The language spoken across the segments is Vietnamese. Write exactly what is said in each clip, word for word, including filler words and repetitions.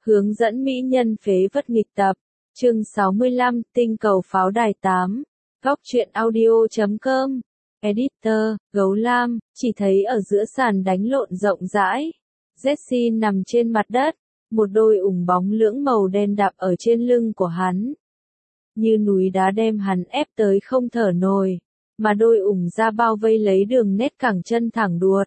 Hướng dẫn mỹ nhân phế vật nghịch tập. Chương sáu mươi lăm, tinh cầu pháo đài tám. Góc truyện audio chấm com. Editor, Gấu Lam, chỉ thấy ở giữa sàn đánh lộn rộng rãi. Jesse nằm trên mặt đất, một đôi ủng bóng lưỡng màu đen đạp ở trên lưng của hắn. Như núi đá đem hắn ép tới không thở nổi, mà đôi ủng da bao vây lấy đường nét cẳng chân thẳng đuột.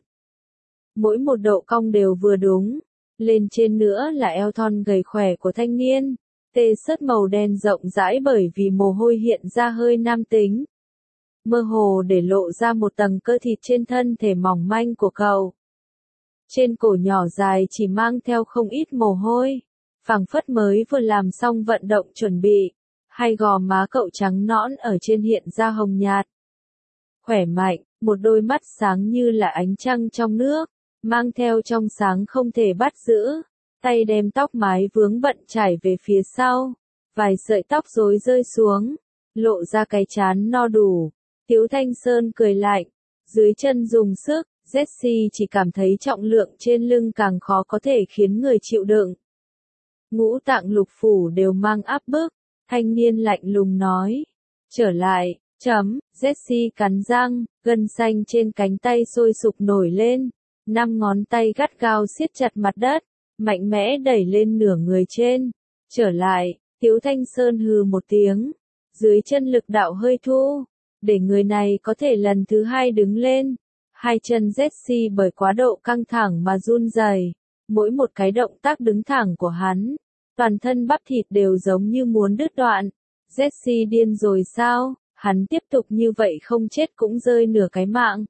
Mỗi một độ cong đều vừa đúng, lên trên nữa là eo thon gầy khỏe của thanh niên, tê sớt màu đen rộng rãi bởi vì mồ hôi hiện ra hơi nam tính. Mơ hồ để lộ ra một tầng cơ thịt trên thân thể mỏng manh của cậu. Trên cổ nhỏ dài chỉ mang theo không ít mồ hôi, phảng phất mới vừa làm xong vận động chuẩn bị, hai gò má cậu trắng nõn ở trên hiện ra hồng nhạt. Khỏe mạnh, một đôi mắt sáng như là ánh trăng trong nước, mang theo trong sáng không thể bắt giữ, tay đem tóc mái vướng bận trải về phía sau, vài sợi tóc rối rơi xuống, lộ ra cái trán no đủ. Tiếu Thanh Sơn cười lạnh, dưới chân dùng sức, Jesse chỉ cảm thấy trọng lượng trên lưng càng khó có thể khiến người chịu đựng. Ngũ tạng lục phủ đều mang áp bức, thanh niên lạnh lùng nói. Trở lại, chấm, Jesse cắn răng, gân xanh trên cánh tay sôi sục nổi lên, năm ngón tay gắt gao siết chặt mặt đất, mạnh mẽ đẩy lên nửa người trên. Trở lại, Tiếu Thanh Sơn hừ một tiếng, dưới chân lực đạo hơi thu, để người này có thể lần thứ hai đứng lên. Hai chân Jesse bởi quá độ căng thẳng mà run rẩy, mỗi một cái động tác đứng thẳng của hắn, toàn thân bắp thịt đều giống như muốn đứt đoạn. Jesse điên rồi sao, hắn tiếp tục như vậy không chết cũng rơi nửa cái mạng.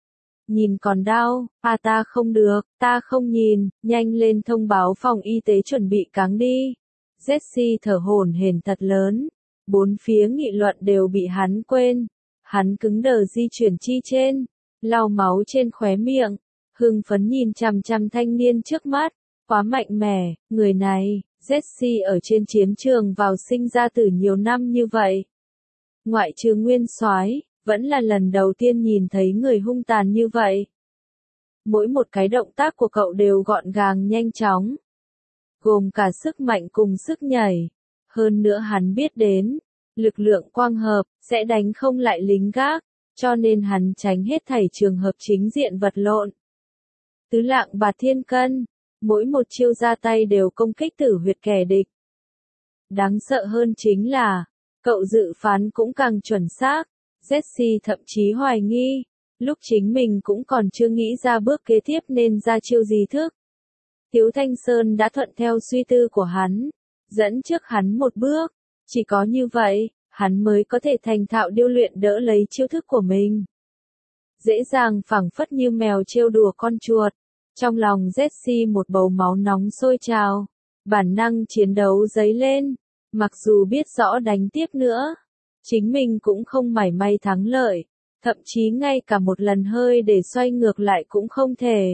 Nhìn còn đau, à ta không được, ta không nhìn, nhanh lên thông báo phòng y tế chuẩn bị cáng đi. Jesse thở hổn hển thật lớn, bốn phía nghị luận đều bị hắn quên. Hắn cứng đờ di chuyển chi trên, lau máu trên khóe miệng, hưng phấn nhìn chằm chằm thanh niên trước mắt, quá mạnh mẽ, người này, Jesse ở trên chiến trường vào sinh ra tử nhiều năm như vậy. Ngoại trừ Nguyên Soái, vẫn là lần đầu tiên nhìn thấy người hung tàn như vậy. Mỗi một cái động tác của cậu đều gọn gàng nhanh chóng, gồm cả sức mạnh cùng sức nhảy. Hơn nữa hắn biết đến, lực lượng quang hợp sẽ đánh không lại lính gác, cho nên hắn tránh hết thảy trường hợp chính diện vật lộn. Tứ lạng bạt thiên cân, mỗi một chiêu ra tay đều công kích tử huyệt kẻ địch. Đáng sợ hơn chính là, cậu dự phán cũng càng chuẩn xác. Jesse thậm chí hoài nghi, lúc chính mình cũng còn chưa nghĩ ra bước kế tiếp nên ra chiêu gì thức. Tiếu Thanh Sơn đã thuận theo suy tư của hắn, dẫn trước hắn một bước, chỉ có như vậy, hắn mới có thể thành thạo điêu luyện đỡ lấy chiêu thức của mình. Dễ dàng phảng phất như mèo trêu đùa con chuột, trong lòng Jesse một bầu máu nóng sôi trào, bản năng chiến đấu dấy lên, mặc dù biết rõ đánh tiếp nữa, chính mình cũng không mảy may thắng lợi, thậm chí ngay cả một lần hơi để xoay ngược lại cũng không thể.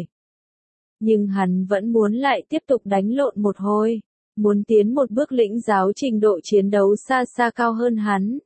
Nhưng hắn vẫn muốn lại tiếp tục đánh lộn một hồi, muốn tiến một bước lĩnh giáo trình độ chiến đấu xa xa cao hơn hắn.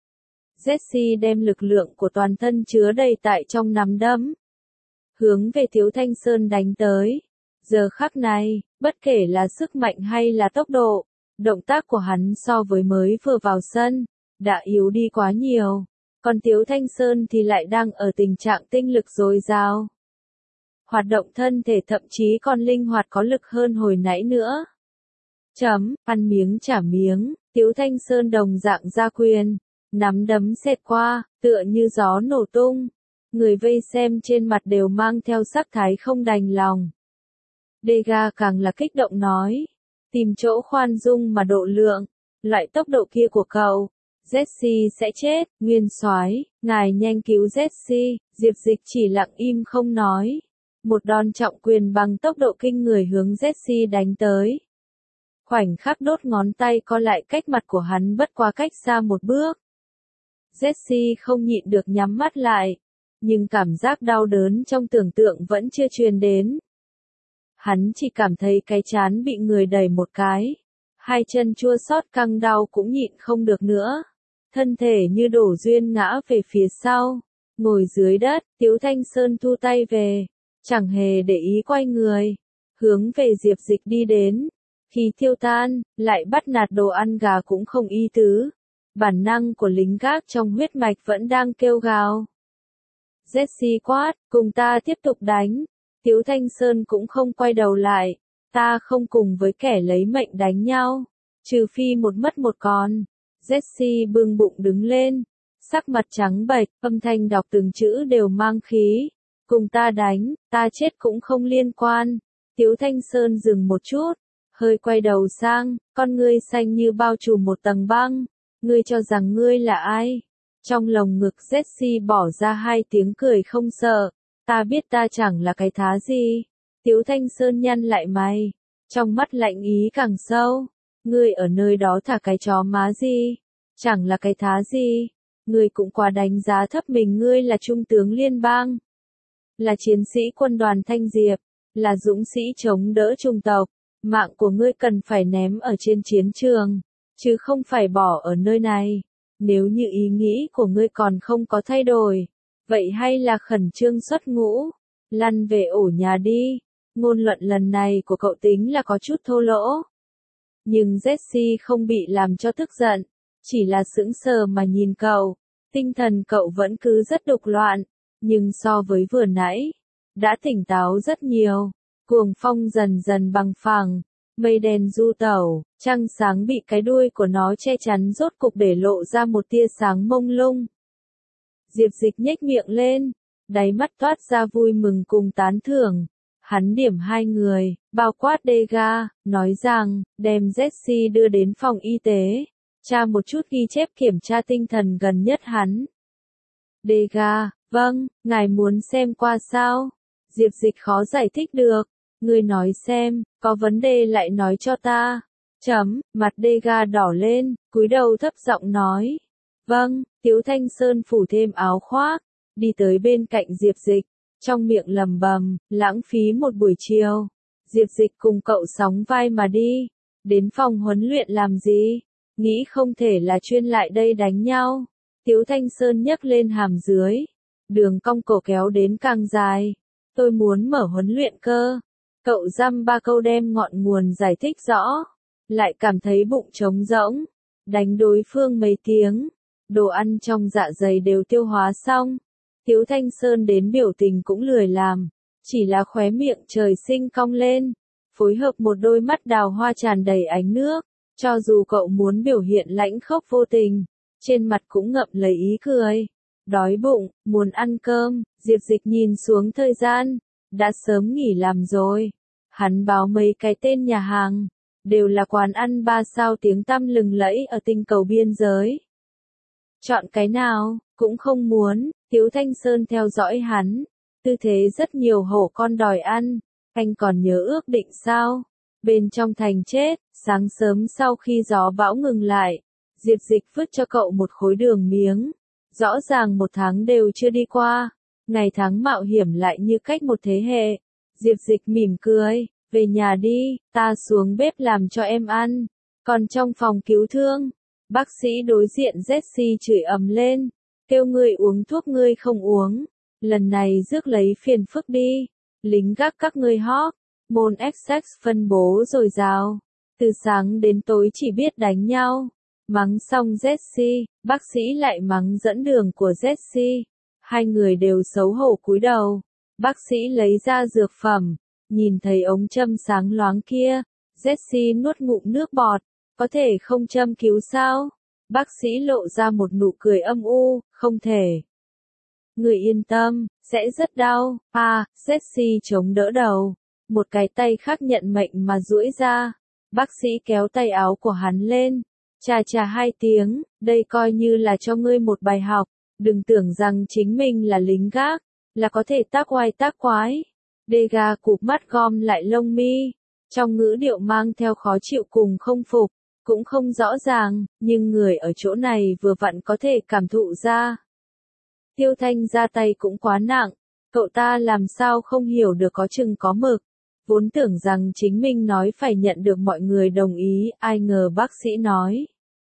Jesse đem lực lượng của toàn thân chứa đầy tại trong nắm đấm, hướng về Tiếu Thanh Sơn đánh tới. Giờ khắc này, bất kể là sức mạnh hay là tốc độ, động tác của hắn so với mới vừa vào sân, đã yếu đi quá nhiều, còn Tiếu Thanh Sơn thì lại đang ở tình trạng tinh lực dồi dào. Hoạt động thân thể thậm chí còn linh hoạt có lực hơn hồi nãy nữa. Chấm, ăn miếng trả miếng, Tiếu Thanh Sơn đồng dạng ra quyền, nắm đấm xẹt qua, tựa như gió nổ tung. Người vây xem trên mặt đều mang theo sắc thái không đành lòng. Degas càng là kích động nói, tìm chỗ khoan dung mà độ lượng, loại tốc độ kia của cậu, Jesse sẽ chết. Nguyên Soái, ngài nhanh cứu Jesse. Diệp Dịch chỉ lặng im không nói. Một đòn trọng quyền bằng tốc độ kinh người hướng Jesse đánh tới. Khoảnh khắc đốt ngón tay co lại cách mặt của hắn bất quá cách xa một bước. Jesse không nhịn được nhắm mắt lại, nhưng cảm giác đau đớn trong tưởng tượng vẫn chưa truyền đến. Hắn chỉ cảm thấy cái trán bị người đẩy một cái, hai chân chua xót căng đau cũng nhịn không được nữa. Thân thể như đổ duyên ngã về phía sau, ngồi dưới đất. Tiếu Thanh Sơn thu tay về, chẳng hề để ý quay người, hướng về Diệp Dịch đi đến. Khi tiêu tan, lại bắt nạt đồ ăn gà cũng không ý tứ. Bản năng của lính gác trong huyết mạch vẫn đang kêu gào. Jesse quát, cùng ta tiếp tục đánh. Tiếu Thanh Sơn cũng không quay đầu lại. Ta không cùng với kẻ lấy mệnh đánh nhau. Trừ phi một mất một còn. Jesse bưng bụng đứng lên. Sắc mặt trắng bệch, âm thanh đọc từng chữ đều mang khí. Cùng ta đánh, ta chết cũng không liên quan. Tiếu Thanh Sơn dừng một chút. Hơi quay đầu sang, con ngươi xanh như bao trùm một tầng băng. Ngươi cho rằng ngươi là ai? Trong lồng ngực Jesse bỏ ra hai tiếng cười không sợ. Ta biết ta chẳng là cái thá gì. Tiếu Thanh Sơn nhăn lại mày. Trong mắt lạnh ý càng sâu. Ngươi ở nơi đó thả cái chó má gì? Chẳng là cái thá gì. Ngươi cũng quá đánh giá thấp mình. Ngươi là trung tướng liên bang. Là chiến sĩ quân đoàn Thanh Diệp. Là dũng sĩ chống đỡ trung tộc. Mạng của ngươi cần phải ném ở trên chiến trường. Chứ không phải bỏ ở nơi này. Nếu như ý nghĩ của ngươi còn không có thay đổi. Vậy hay là khẩn trương xuất ngũ. Lăn về ổ nhà đi. Ngôn luận lần này của cậu tính là có chút thô lỗ. Nhưng Jesse không bị làm cho tức giận. Chỉ là sững sờ mà nhìn cậu. Tinh thần cậu vẫn cứ rất đục loạn. Nhưng so với vừa nãy. Đã tỉnh táo rất nhiều. Cuồng phong dần dần bằng phẳng. Mây đen du tẩu, trăng sáng bị cái đuôi của nó che chắn rốt cục để lộ ra một tia sáng mông lung. Diệp Dịch nhếch miệng lên, đáy mắt toát ra vui mừng cùng tán thưởng. Hắn điểm hai người, bao quát Degas, nói rằng, đem Jesse đưa đến phòng y tế, tra một chút ghi chép kiểm tra tinh thần gần nhất hắn. Degas, vâng, ngài muốn xem qua sao? Diệp Dịch khó giải thích được. Ngươi nói xem, có vấn đề lại nói cho ta. Chấm, mặt Degas đỏ lên, cúi đầu thấp giọng nói. Vâng, Tiếu Thanh Sơn phủ thêm áo khoác, đi tới bên cạnh Diệp Dịch, trong miệng lầm bầm, lãng phí một buổi chiều. Diệp Dịch cùng cậu sóng vai mà đi, đến phòng huấn luyện làm gì? Nghĩ không thể là chuyên lại đây đánh nhau. Tiếu Thanh Sơn nhấc lên hàm dưới, đường cong cổ kéo đến càng dài. Tôi muốn mở huấn luyện cơ. Cậu dăm ba câu đem ngọn nguồn giải thích rõ, lại cảm thấy bụng trống rỗng, đánh đối phương mấy tiếng, đồ ăn trong dạ dày đều tiêu hóa xong. Tiếu Thanh Sơn đến biểu tình cũng lười làm, chỉ là khóe miệng trời sinh cong lên, phối hợp một đôi mắt đào hoa tràn đầy ánh nước, cho dù cậu muốn biểu hiện lãnh khốc vô tình, trên mặt cũng ngậm lấy ý cười. Đói bụng, muốn ăn cơm, Diệp Dịch nhìn xuống thời gian. Đã sớm nghỉ làm rồi. Hắn báo mấy cái tên nhà hàng. Đều là quán ăn ba sao tiếng tăm lừng lẫy ở tinh cầu biên giới. Chọn cái nào, cũng không muốn. Tiếu Thanh Sơn theo dõi hắn. Tư thế rất nhiều hổ con đòi ăn. Anh còn nhớ ước định sao? Bên trong thành chết, sáng sớm sau khi gió bão ngừng lại. Diệp Dịch vứt cho cậu một khối đường miếng. Rõ ràng một tháng đều chưa đi qua. Ngày tháng mạo hiểm lại như cách một thế hệ. Diệp Dịch mỉm cười, về nhà đi, ta xuống bếp làm cho em ăn. Còn trong phòng cứu thương, bác sĩ đối diện Jesse chửi ầm lên, kêu ngươi uống thuốc ngươi không uống. Lần này rước lấy phiền phức đi, lính gác các ngươi hóp, môn Essex phân bố dồi dào. Từ sáng đến tối chỉ biết đánh nhau. Mắng xong Jesse, bác sĩ lại mắng dẫn đường của Jesse. Hai người đều xấu hổ cúi đầu. Bác sĩ lấy ra dược phẩm, nhìn thấy ống châm sáng loáng kia. Jesse nuốt ngụm nước bọt, có thể không châm cứu sao? Bác sĩ lộ ra một nụ cười âm u, không thể. Người yên tâm, sẽ rất đau. À, Jesse chống đỡ đầu, một cái tay khác nhận mệnh mà duỗi ra. Bác sĩ kéo tay áo của hắn lên, chà chà hai tiếng, đây coi như là cho ngươi một bài học. Đừng tưởng rằng chính mình là lính gác, là có thể tác oai tác quái. Degas cụp mắt gom lại lông mi, trong ngữ điệu mang theo khó chịu cùng không phục, cũng không rõ ràng, nhưng người ở chỗ này vừa vặn có thể cảm thụ ra. Tiêu Thanh ra tay cũng quá nặng, cậu ta làm sao không hiểu được có chừng có mực. Vốn tưởng rằng chính mình nói phải nhận được mọi người đồng ý, ai ngờ bác sĩ nói.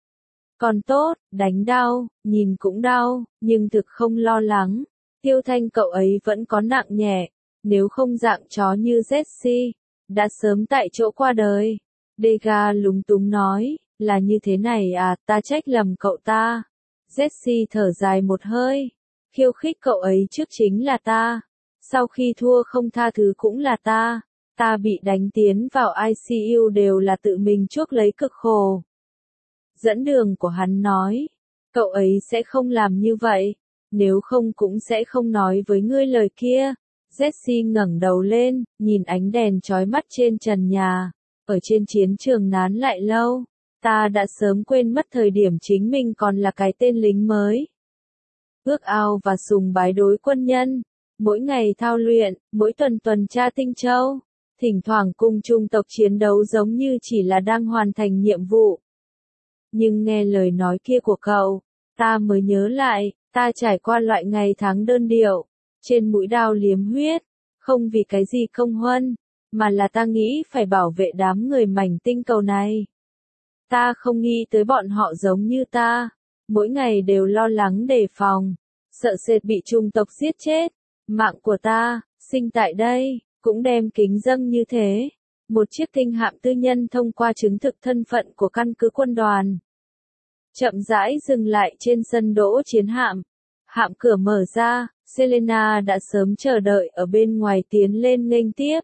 Còn tốt, đánh đau, nhìn cũng đau, nhưng thực không lo lắng. Tiêu Thanh cậu ấy vẫn có nặng nhẹ, nếu không dạng chó như Jesse, đã sớm tại chỗ qua đời. Degas lúng túng nói, là như thế này à, ta trách lầm cậu ta. Jessie thở dài một hơi, khiêu khích cậu ấy trước chính là ta, sau khi thua không tha thứ cũng là ta, ta bị đánh tiến vào i xê u đều là tự mình chuốc lấy cực khổ. Dẫn đường của hắn nói, cậu ấy sẽ không làm như vậy, nếu không cũng sẽ không nói với ngươi lời kia. Jessie ngẩng đầu lên, nhìn ánh đèn chói mắt trên trần nhà, ở trên chiến trường nán lại lâu, ta đã sớm quên mất thời điểm chính mình còn là cái tên lính mới. Ước ao và sùng bái đối quân nhân, mỗi ngày thao luyện, mỗi tuần tuần tra Tinh Châu, thỉnh thoảng cùng chung tộc chiến đấu giống như chỉ là đang hoàn thành nhiệm vụ. Nhưng nghe lời nói kia của cậu, ta mới nhớ lại, ta trải qua loại ngày tháng đơn điệu, trên mũi đao liếm huyết, không vì cái gì công huân, mà là ta nghĩ phải bảo vệ đám người mảnh tinh cầu này. Ta không nghĩ tới bọn họ giống như ta, mỗi ngày đều lo lắng đề phòng, sợ sệt bị chủng tộc giết chết. Mạng của ta, sinh tại đây, cũng đem kính dâng như thế. Một chiếc tinh hạm tư nhân thông qua chứng thực thân phận của căn cứ quân đoàn. Chậm rãi dừng lại trên sân đỗ chiến hạm. Hạm cửa mở ra, Selena đã sớm chờ đợi ở bên ngoài tiến lên nghênh tiếp.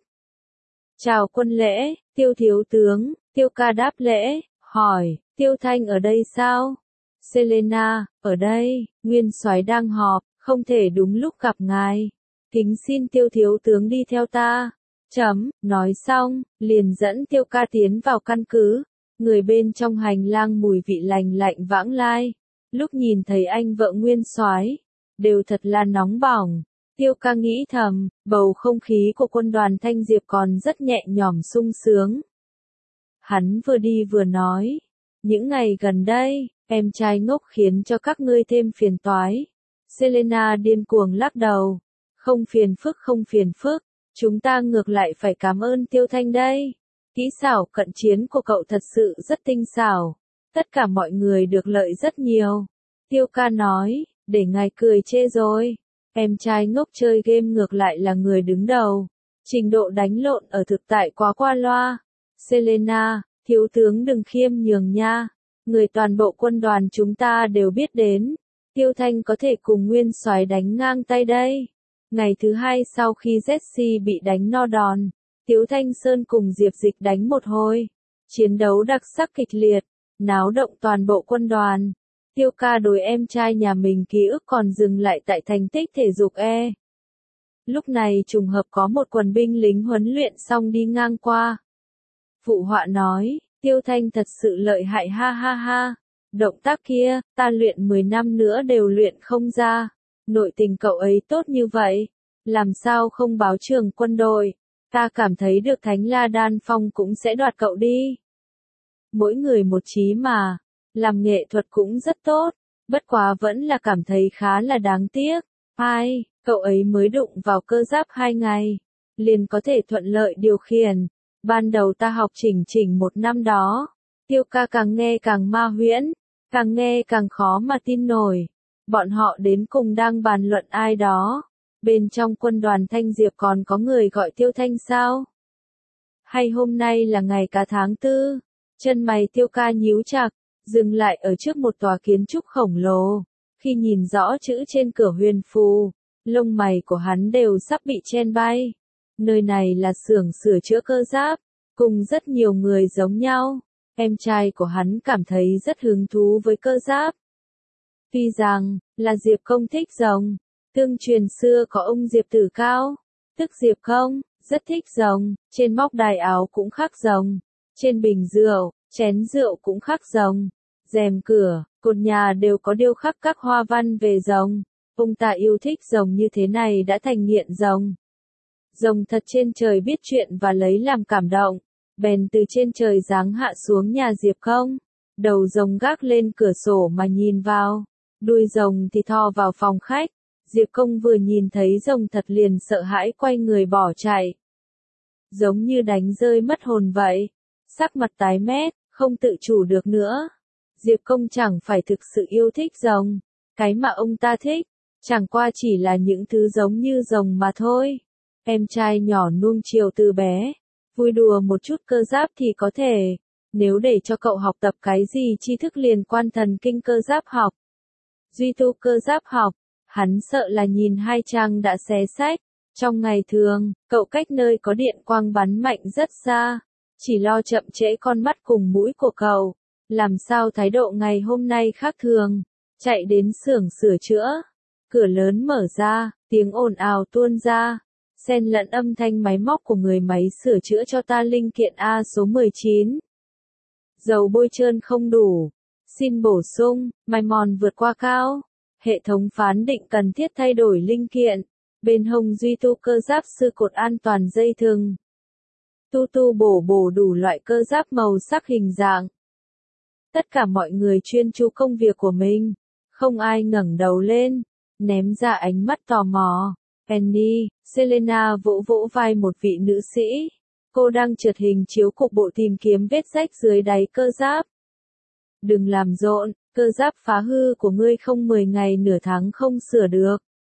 Chào quân lễ, Tiêu thiếu tướng, Tiêu ca đáp lễ, hỏi, Tiêu Thanh ở đây sao? Selena, ở đây, Nguyên soái đang họp, không thể đúng lúc gặp ngài. Kính xin Tiêu thiếu tướng đi theo ta. Chấm, nói xong, liền dẫn Tiêu ca tiến vào căn cứ. Người bên trong hành lang mùi vị lành lạnh vãng lai. Lúc nhìn thấy anh vợ Nguyên soái, đều thật là nóng bỏng. Tiêu ca nghĩ thầm, bầu không khí của quân đoàn Thanh Diệp còn rất nhẹ nhõm sung sướng. Hắn vừa đi vừa nói, những ngày gần đây, em trai ngốc khiến cho các ngươi thêm phiền toái. Selena điên cuồng lắc đầu, không phiền phức không phiền phức, chúng ta ngược lại phải cảm ơn Tiêu Thanh đây. Kỹ xảo cận chiến của cậu thật sự rất tinh xảo, tất cả mọi người được lợi rất nhiều. Tiêu ca nói, để ngài cười chê rồi. Em trai ngốc chơi game ngược lại là người đứng đầu. Trình độ đánh lộn ở thực tại quá qua loa. Selena, thiếu tướng đừng khiêm nhường nha. Người toàn bộ quân đoàn chúng ta đều biết đến. Tiêu Thanh có thể cùng Nguyên soái đánh ngang tay đây. Ngày thứ hai sau khi Jessie bị đánh no đòn, Tiếu Thanh Sơn cùng Diệp Dịch đánh một hồi. Chiến đấu đặc sắc kịch liệt, náo động toàn bộ quân đoàn. Tiêu ca đối em trai nhà mình ký ức còn dừng lại tại thành tích thể dục E. Lúc này trùng hợp có một quần binh lính huấn luyện xong đi ngang qua. Phụ họa nói, Tiêu Thanh thật sự lợi hại ha ha ha. Động tác kia, ta luyện mười năm nữa đều luyện không ra. Nội tình cậu ấy tốt như vậy, làm sao không báo trường quân đội. Ta cảm thấy được Thánh La Đan Phong cũng sẽ đoạt cậu đi. Mỗi người một chí mà, làm nghệ thuật cũng rất tốt, bất quá vẫn là cảm thấy khá là đáng tiếc. Ai, cậu ấy mới đụng vào cơ giáp hai ngày, liền có thể thuận lợi điều khiển. Ban đầu ta học chỉnh chỉnh một năm đó, Tiêu ca càng nghe càng ma huyễn, càng nghe càng khó mà tin nổi. Bọn họ đến cùng đang bàn luận ai đó. Bên trong quân đoàn Thanh Diệp còn có người gọi Tiêu Thanh sao? Hay hôm nay là ngày cả tháng tư? Chân mày Tiêu ca nhíu chặt, dừng lại ở trước một tòa kiến trúc khổng lồ. Khi nhìn rõ chữ trên cửa huyền phù, lông mày của hắn đều sắp bị chen bay. Nơi này là xưởng sửa chữa cơ giáp, cùng rất nhiều người giống nhau. Em trai của hắn cảm thấy rất hứng thú với cơ giáp. Tuy rằng, là Diệp Công thích rồng. Tương truyền xưa có ông Diệp Tử Cao, tức Diệp Công, rất thích rồng, trên móc đài áo cũng khắc rồng, trên bình rượu, chén rượu cũng khắc rồng, rèm cửa, cột nhà đều có điêu khắc các hoa văn về rồng. Ông ta yêu thích rồng như thế này đã thành nghiện rồng. Rồng thật trên trời biết chuyện và lấy làm cảm động, bèn từ trên trời giáng hạ xuống nhà Diệp Công, đầu rồng gác lên cửa sổ mà nhìn vào, đuôi rồng thì thò vào phòng khách. Diệp Công vừa nhìn thấy rồng thật liền sợ hãi quay người bỏ chạy. Giống như đánh rơi mất hồn vậy. Sắc mặt tái mét, không tự chủ được nữa. Diệp Công chẳng phải thực sự yêu thích rồng. Cái mà ông ta thích, chẳng qua chỉ là những thứ giống như rồng mà thôi. Em trai nhỏ nuông chiều từ bé. Vui đùa một chút cơ giáp thì có thể, nếu để cho cậu học tập cái gì tri thức liên quan thần kinh cơ giáp học, duy tu cơ giáp học, hắn sợ là nhìn hai trang đã xé sách. Trong ngày thường, cậu cách nơi có điện quang bắn mạnh rất xa, chỉ lo chậm trễ con mắt cùng mũi của cậu. Làm sao thái độ ngày hôm nay khác thường, chạy đến xưởng sửa chữa. Cửa lớn mở ra, tiếng ồn ào tuôn ra, xen lẫn âm thanh máy móc của người máy sửa chữa cho ta linh kiện A số mười chín. Dầu bôi trơn không đủ, xin bổ sung, mài mòn vượt qua cao. Hệ thống phán định cần thiết thay đổi linh kiện. Bên hông duy tu cơ giáp sư cột an toàn dây thừng. Tu tu bổ bổ đủ loại cơ giáp màu sắc hình dạng. Tất cả mọi người chuyên chú công việc của mình. Không ai ngẩng đầu lên, ném ra ánh mắt tò mò. Penny, Selena vỗ vỗ vai một vị nữ sĩ. Cô đang trượt hình chiếu cục bộ tìm kiếm vết rách dưới đáy cơ giáp. Đừng làm rộn, cơ giáp phá hư của ngươi không mười ngày nửa tháng không sửa được.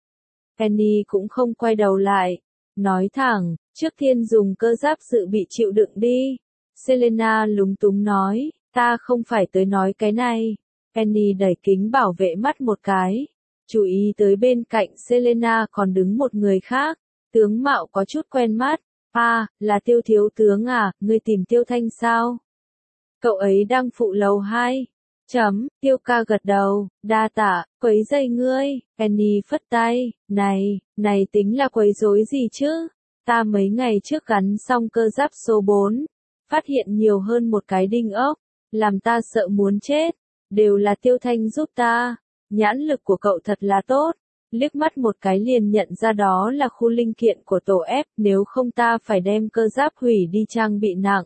Penny cũng không quay đầu lại, nói thẳng, trước tiên dùng cơ giáp dự bị chịu đựng đi. Selena lúng túng nói, ta không phải tới nói cái này. Penny đẩy kính bảo vệ mắt một cái, chú ý tới bên cạnh Selena còn đứng một người khác, tướng mạo có chút quen mắt. À, là Tiêu thiếu tướng à, ngươi tìm Tiêu Thanh sao? Cậu ấy đang phụ lầu hai. Chấm, Tiêu ca gật đầu, đa tạ, quấy rầy ngươi. Penny phất tay, này, này tính là quấy rối gì chứ? Ta mấy ngày trước gắn xong cơ giáp số bốn, phát hiện nhiều hơn một cái đinh ốc, làm ta sợ muốn chết, đều là Tiêu Thanh giúp ta. Nhãn lực của cậu thật là tốt, liếc mắt một cái liền nhận ra đó là khu linh kiện của tổ ép, nếu không ta phải đem cơ giáp hủy đi trang bị nặng.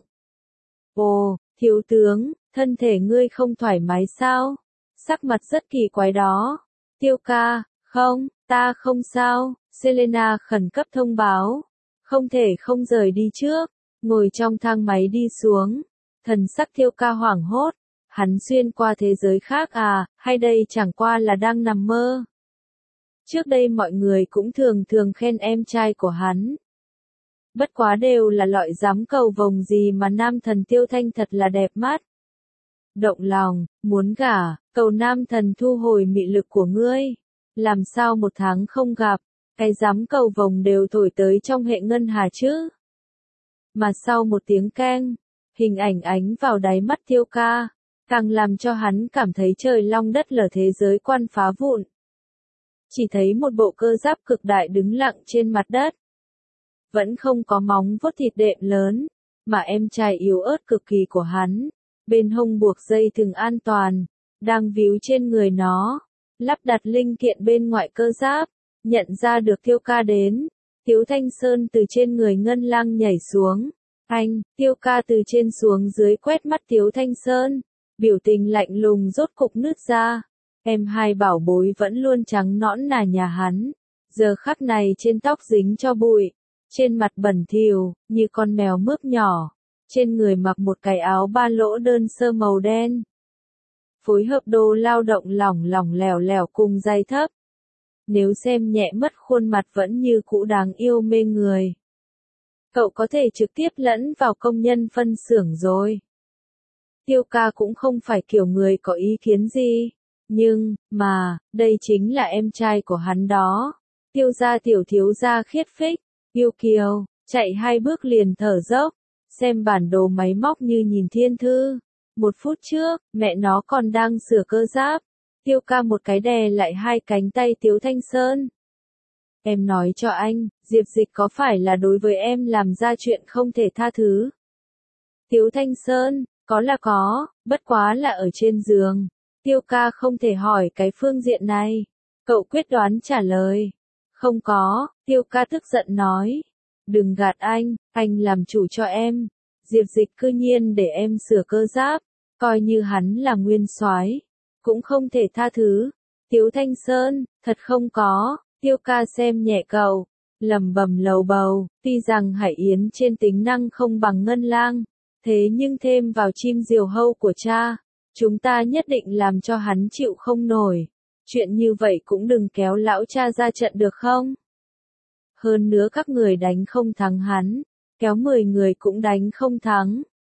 Ồ, thiếu tướng, thân thể ngươi không thoải mái sao? Sắc mặt rất kỳ quái đó. Tiêu ca, không, ta không sao. Selena khẩn cấp thông báo. Không thể không rời đi trước. Ngồi trong thang máy đi xuống. Thần sắc Tiêu ca hoảng hốt. Hắn xuyên qua thế giới khác à, hay đây chẳng qua là đang nằm mơ? Trước đây mọi người cũng thường thường khen em trai của hắn. Bất quá đều là loại dám cầu vồng gì mà nam thần Tiêu Thanh thật là đẹp mắt. Động lòng, muốn gả, cầu nam thần thu hồi mị lực của ngươi. Làm sao một tháng không gặp, cái dám cầu vồng đều thổi tới trong hệ ngân hà chứ. Mà sau một tiếng keng, hình ảnh ánh vào đáy mắt Tiêu ca, càng làm cho hắn cảm thấy trời long đất lở thế giới quan phá vụn. Chỉ thấy một bộ cơ giáp cực đại đứng lặng trên mặt đất. Vẫn không có móng vuốt thịt đệm lớn, mà em trai yếu ớt cực kỳ của hắn, bên hông buộc dây thừng an toàn, đang víu trên người nó, lắp đặt linh kiện bên ngoài cơ giáp, nhận ra được Tiêu ca đến. Tiếu Thanh Sơn từ trên người Ngân Lang nhảy xuống. Anh, Tiêu ca từ trên xuống dưới quét mắt Tiếu Thanh Sơn, biểu tình lạnh lùng rốt cục nứt ra. Em hai bảo bối vẫn luôn trắng nõn nà nhà hắn, giờ khắc này trên tóc dính cho bụi, trên mặt bẩn thỉu, như con mèo mướp nhỏ, trên người mặc một cái áo ba lỗ đơn sơ màu đen. Phối hợp đồ lao động lỏng lỏng lẻo lẻo cùng giày thấp. Nếu xem nhẹ mất khuôn mặt vẫn như cũ đáng yêu mê người. Cậu có thể trực tiếp lẫn vào công nhân phân xưởng rồi. Tiêu ca cũng không phải kiểu người có ý kiến gì. Nhưng, mà, đây chính là em trai của hắn đó. Tiêu gia tiểu thiếu gia khiết phích, yêu kiều, chạy hai bước liền thở dốc, xem bản đồ máy móc như nhìn thiên thư. Một phút trước, mẹ nó còn đang sửa cơ giáp. Tiêu ca một cái đè lại hai cánh tay Tiếu Thanh Sơn. Em nói cho anh, Diệp Dịch có phải là đối với em làm ra chuyện không thể tha thứ? Tiếu Thanh Sơn, có là có, bất quá là ở trên giường. Tiêu ca không thể hỏi cái phương diện này. Cậu quyết đoán trả lời. Không có, Tiêu ca tức giận nói. Đừng gạt anh, anh làm chủ cho em. Diệp Dịch cư nhiên để em sửa cơ giáp, coi như hắn là nguyên soái, cũng không thể tha thứ. Tiếu Thanh Sơn, thật không có. Tiêu ca xem nhẹ cậu, lẩm bẩm lầu bầu, tuy rằng Hải Yến trên tính năng không bằng Ngân Lang, thế nhưng thêm vào chim diều hâu của cha, chúng ta nhất định làm cho hắn chịu không nổi. Chuyện như vậy cũng đừng kéo lão cha ra trận được không? Hơn nữa các người đánh không thắng hắn, kéo mười người cũng đánh không thắng.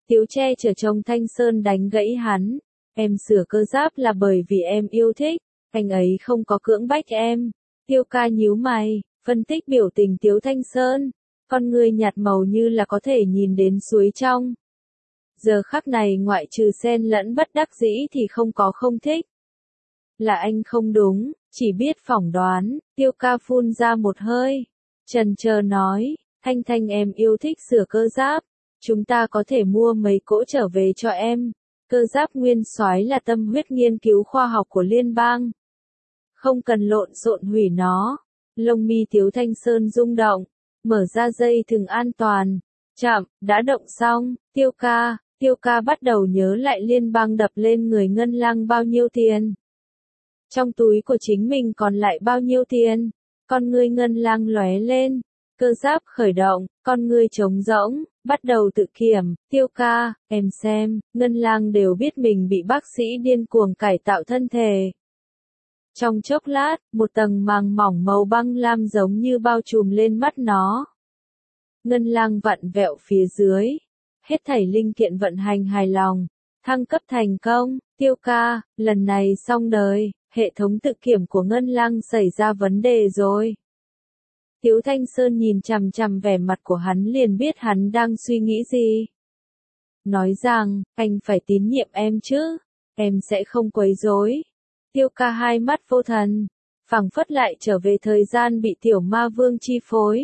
Tiếu che chở trông Thanh Sơn đánh gãy hắn. Em sửa cơ giáp là bởi vì em yêu thích, anh ấy không có cưỡng bách em. Tiêu ca nhíu mày, phân tích biểu tình Tiếu Thanh Sơn. Con người nhạt màu như là có thể nhìn đến suối trong. Giờ khắc này ngoại trừ xen lẫn bất đắc dĩ thì không có không thích. Là anh không đúng, chỉ biết phỏng đoán. Tiêu ca phun ra một hơi. Chần chờ nói, Thanh Thanh em yêu thích sửa cơ giáp. Chúng ta có thể mua mấy cỗ trở về cho em. Cơ giáp nguyên soái là tâm huyết nghiên cứu khoa học của liên bang. Không cần lộn xộn hủy nó. Lông mi Tiếu Thanh Sơn rung động. Mở ra dây thừng an toàn. Chậm, đã động xong. Tiêu ca, tiêu ca bắt đầu nhớ lại liên bang đập lên người Ngân Lang bao nhiêu tiền. Trong túi của chính mình còn lại bao nhiêu tiền. Con ngươi Ngân Lang lóe lên. Cơ giáp khởi động, con ngươi trống rỗng, bắt đầu tự kiểm. Tiêu ca, em xem, Ngân Lang đều biết mình bị bác sĩ điên cuồng cải tạo thân thể. Trong chốc lát, một tầng màng mỏng màu băng lam giống như bao trùm lên mắt nó. Ngân Lang vặn vẹo phía dưới. Hết thảy linh kiện vận hành hài lòng. Thăng cấp thành công. Tiêu ca, lần này xong đời, hệ thống tự kiểm của Ngân Lang xảy ra vấn đề rồi. Tiếu Thanh Sơn nhìn chằm chằm vẻ mặt của hắn liền biết hắn đang suy nghĩ gì. Nói rằng, anh phải tín nhiệm em chứ, em sẽ không quấy rối. Tiêu ca hai mắt vô thần, phảng phất lại trở về thời gian bị tiểu ma vương chi phối.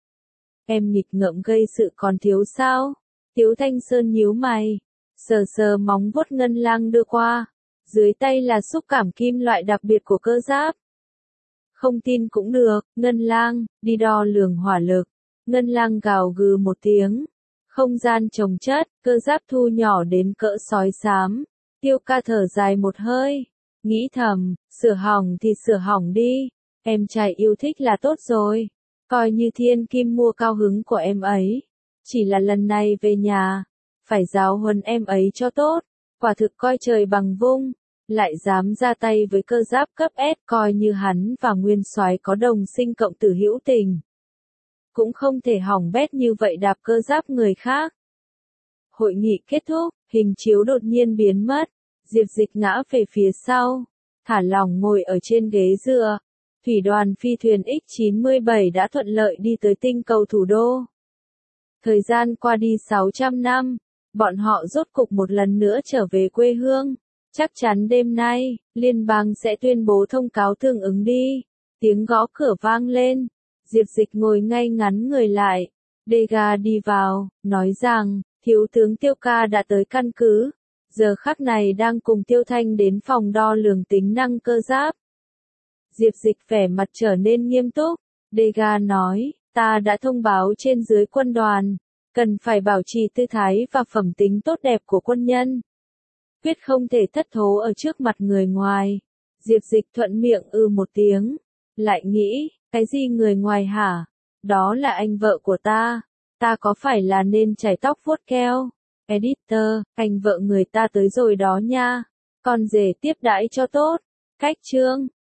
Em nghịch ngợm gây sự còn thiếu sao? Tiếu Thanh Sơn nhíu mày, sờ sờ móng vuốt Ngân Lang đưa qua. Dưới tay là xúc cảm kim loại đặc biệt của cơ giáp. Không tin cũng được, Ngân Lang, đi đo lường hỏa lực. Ngân Lang gào gừ một tiếng. Không gian chồng chất, cơ giáp thu nhỏ đến cỡ sói xám. Tiêu ca thở dài một hơi. Nghĩ thầm, sửa hỏng thì sửa hỏng đi. Em trai yêu thích là tốt rồi. Coi như thiên kim mua cao hứng của em ấy. Chỉ là lần này về nhà. Phải giáo huấn em ấy cho tốt. Quả thực coi trời bằng vung. Lại dám ra tay với cơ giáp cấp S, coi như hắn và nguyên soái có đồng sinh cộng tử hữu tình. Cũng không thể hỏng bét như vậy đạp cơ giáp người khác. Hội nghị kết thúc, hình chiếu đột nhiên biến mất. Diệp Dịch ngã về phía sau, thả lỏng ngồi ở trên ghế dựa. Thủy đoàn phi thuyền X chín mươi bảy đã thuận lợi đi tới tinh cầu thủ đô. Thời gian qua đi sáu trăm năm, bọn họ rốt cục một lần nữa trở về quê hương. Chắc chắn đêm nay, liên bang sẽ tuyên bố thông cáo tương ứng đi. Tiếng gõ cửa vang lên. Diệp Dịch ngồi ngay ngắn người lại. Dega đi vào, nói rằng, thiếu tướng Tiêu ca đã tới căn cứ. Giờ khắc này đang cùng Tiêu Thanh đến phòng đo lường tính năng cơ giáp. Diệp Dịch vẻ mặt trở nên nghiêm túc. Dega nói, ta đã thông báo trên dưới quân đoàn. Cần phải bảo trì tư thái và phẩm tính tốt đẹp của quân nhân. Quyết không thể thất thố ở trước mặt người ngoài. Diệp Dịch thuận miệng ư một tiếng. Lại nghĩ, cái gì người ngoài hả? Đó là anh vợ của ta. Ta có phải là nên chải tóc vuốt keo? Editor, anh vợ người ta tới rồi đó nha. Con rể tiếp đãi cho tốt. Cách chương.